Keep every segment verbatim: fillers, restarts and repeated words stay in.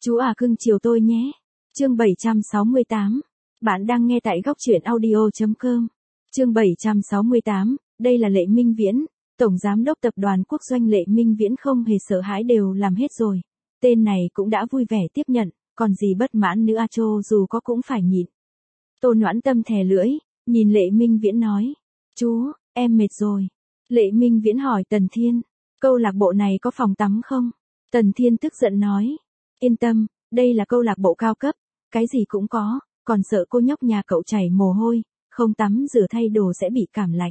Chú à cưng chiều tôi nhé. Chương bảy trăm sáu mươi tám. Bạn đang nghe tại góc truyện audio chấm com. Chương bảy trăm sáu mươi tám, đây là Lệ Minh Viễn, Tổng Giám đốc Tập đoàn Quốc doanh. Lệ Minh Viễn không hề sợ hãi, đều làm hết rồi. Tên này cũng đã vui vẻ tiếp nhận, còn gì bất mãn nữa à, chô dù có cũng phải nhịn. Tô Noãn Tâm thè lưỡi, nhìn Lệ Minh Viễn nói. Chú, em mệt rồi. Lệ Minh Viễn hỏi Tần Thiên, câu lạc bộ này có phòng tắm không? Tần Thiên tức giận nói. Yên tâm, đây là câu lạc bộ cao cấp, cái gì cũng có, còn sợ cô nhóc nhà cậu chảy mồ hôi, không tắm rửa thay đồ sẽ bị cảm lạnh.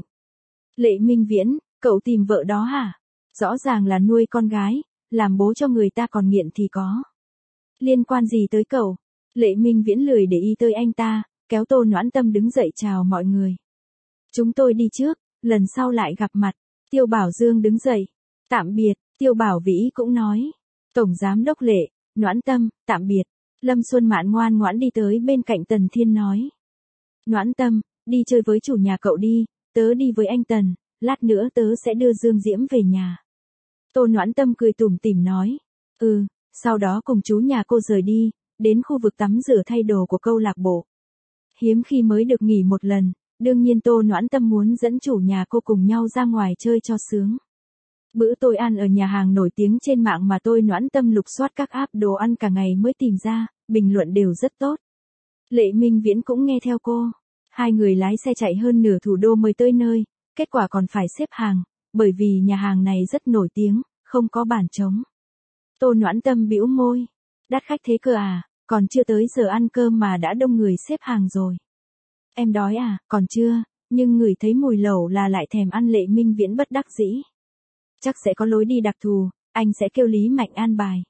Lệ Minh Viễn, cậu tìm vợ đó hả? Rõ ràng là nuôi con gái, làm bố cho người ta còn nghiện thì có. Liên quan gì tới cậu? Lệ Minh Viễn lười để ý tới anh ta, kéo Tô Noãn Tâm đứng dậy chào mọi người. Chúng tôi đi trước, lần sau lại gặp mặt. Tiêu Bảo Dương đứng dậy. Tạm biệt. Tiêu Bảo Vĩ cũng nói. Tổng Giám đốc Lệ, Noãn Tâm, tạm biệt. Lâm Xuân Mạn ngoan ngoãn đi tới bên cạnh Tần Thiên nói. Noãn Tâm, đi chơi với chủ nhà cậu đi, tớ đi với anh Tần, lát nữa tớ sẽ đưa Dương Diễm về nhà. Tô Noãn Tâm cười tủm tỉm nói. Ừ, sau đó cùng chú nhà cô rời đi, đến khu vực tắm rửa thay đồ của câu lạc bộ. Hiếm khi mới được nghỉ một lần, đương nhiên Tô Noãn Tâm muốn dẫn chủ nhà cô cùng nhau ra ngoài chơi cho sướng. Bữa tôi ăn ở nhà hàng nổi tiếng trên mạng mà Tô Noãn Tâm lục soát các app đồ ăn cả ngày mới tìm ra, bình luận đều rất tốt. Lệ Minh Viễn cũng nghe theo cô. Hai người lái xe chạy hơn nửa thủ đô mới tới nơi, kết quả còn phải xếp hàng, bởi vì nhà hàng này rất nổi tiếng, không có bàn trống. Tô Noãn Tâm bĩu môi. Đắt khách thế cơ à, còn chưa tới giờ ăn cơm mà đã đông người xếp hàng rồi. Em đói à, còn chưa, nhưng ngửi thấy mùi lẩu là lại thèm ăn. Lệ Minh Viễn bất đắc dĩ. Chắc sẽ có lối đi đặc thù, anh sẽ kêu Lý Mạnh an bài.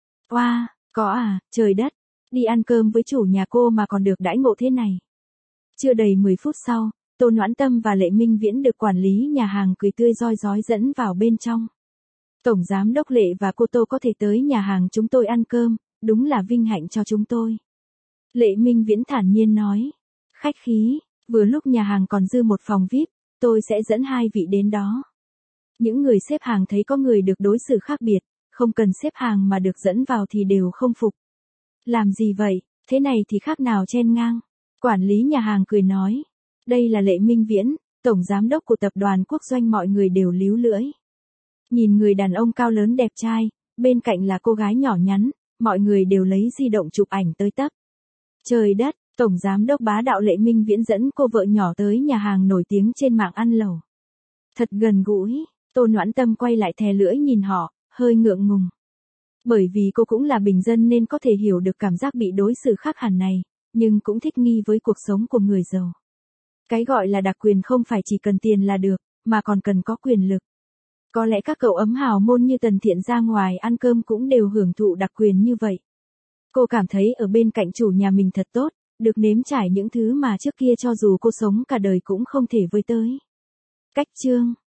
Oa, wow, có à, trời đất, đi ăn cơm với chủ nhà cô mà còn được đãi ngộ thế này. Chưa đầy mười phút sau, Tô Noãn Tâm và Lệ Minh Viễn được quản lý nhà hàng cười tươi rói rói dẫn vào bên trong. Tổng Giám đốc Lệ và cô Tô có thể tới nhà hàng chúng tôi ăn cơm, đúng là vinh hạnh cho chúng tôi. Lệ Minh Viễn thản nhiên nói. Khách khí, vừa lúc nhà hàng còn dư một phòng vi ai pi, tôi sẽ dẫn hai vị đến đó. Những người xếp hàng thấy có người được đối xử khác biệt, không cần xếp hàng mà được dẫn vào thì đều không phục. Làm gì vậy, thế này thì khác nào chen ngang. Quản lý nhà hàng cười nói. Đây là Lệ Minh Viễn, Tổng Giám đốc của Tập đoàn Quốc doanh. Mọi người đều líu lưỡi. Nhìn người đàn ông cao lớn đẹp trai, bên cạnh là cô gái nhỏ nhắn, mọi người đều lấy di động chụp ảnh tới tấp. Trời đất, Tổng Giám đốc bá đạo Lệ Minh Viễn dẫn cô vợ nhỏ tới nhà hàng nổi tiếng trên mạng ăn lẩu. Thật gần gũi. Tô Noãn Tâm quay lại thè lưỡi nhìn họ, hơi ngượng ngùng. Bởi vì cô cũng là bình dân nên có thể hiểu được cảm giác bị đối xử khác hẳn này, nhưng cũng thích nghi với cuộc sống của người giàu. Cái gọi là đặc quyền không phải chỉ cần tiền là được, mà còn cần có quyền lực. Có lẽ các cậu ấm hào môn như Tần Thiện ra ngoài ăn cơm cũng đều hưởng thụ đặc quyền như vậy. Cô cảm thấy ở bên cạnh chủ nhà mình thật tốt, được nếm trải những thứ mà trước kia cho dù cô sống cả đời cũng không thể với tới. Cách chương